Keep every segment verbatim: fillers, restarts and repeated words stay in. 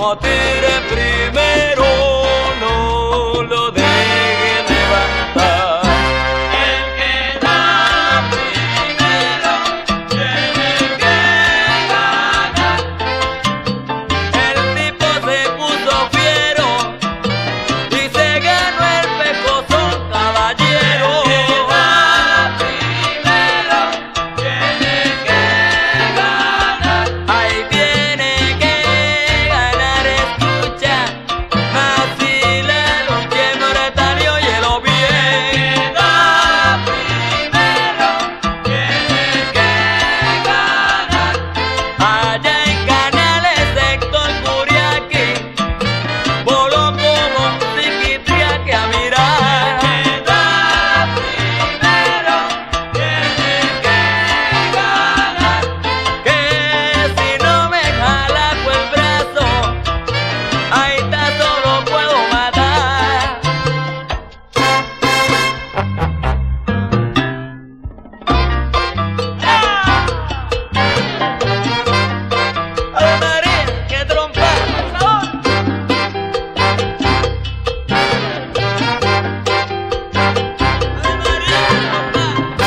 lo tire primero, no lo deje levantar. El que da primero tiene que ganar. El tipo se puso fiero y se ganó el pecozón, caballero. El que da primero tiene que ganar. Ahí tiene que ganar, escucha, más si la lucha es mortal, óyelo bien. El que da primero tiene que ganar. Allá en Canales, sector Curiaqui, voló como un psiquitriaque a mirar. El que da primero tiene que ganar. Que si no me jala por el brazo, ahí está, solo puedo matar. ¡Ave María, qué trompa! ¡Ave María, trompa!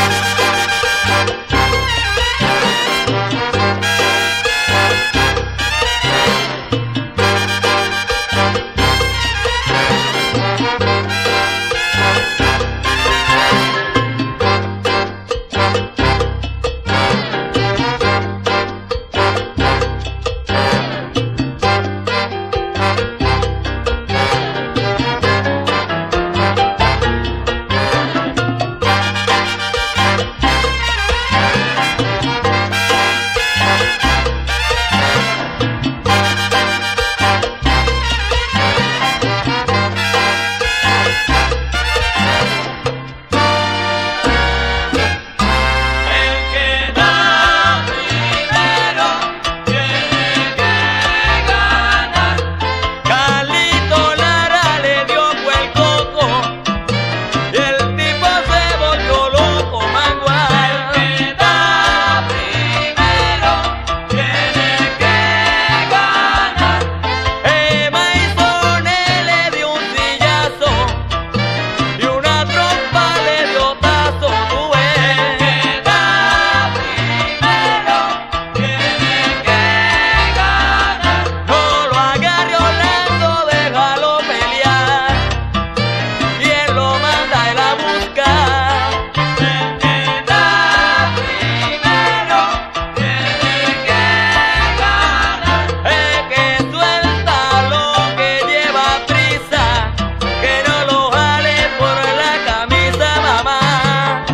El que da primero tiene que ganar. Carlito Lara le dio fue el coco y el tipo se volvió loco, mangual. El que da primero tiene que ganar. Eh, Maizones le dio un sillazo y una trompa le dio tazo, tú ves. El que da primero tiene que ganar. No lo agarre Orlando, déjalo pelear, y él lo manda él a buscar. El que da primero tiene que ganar. Es que suelta lo que lleva prisa, que no lo jale por la camisa, mamá.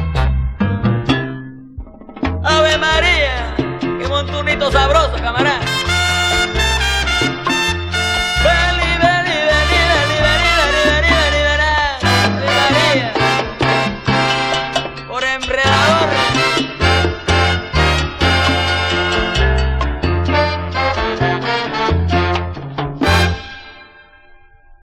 Ave María, qué montunito sabroso, camarada.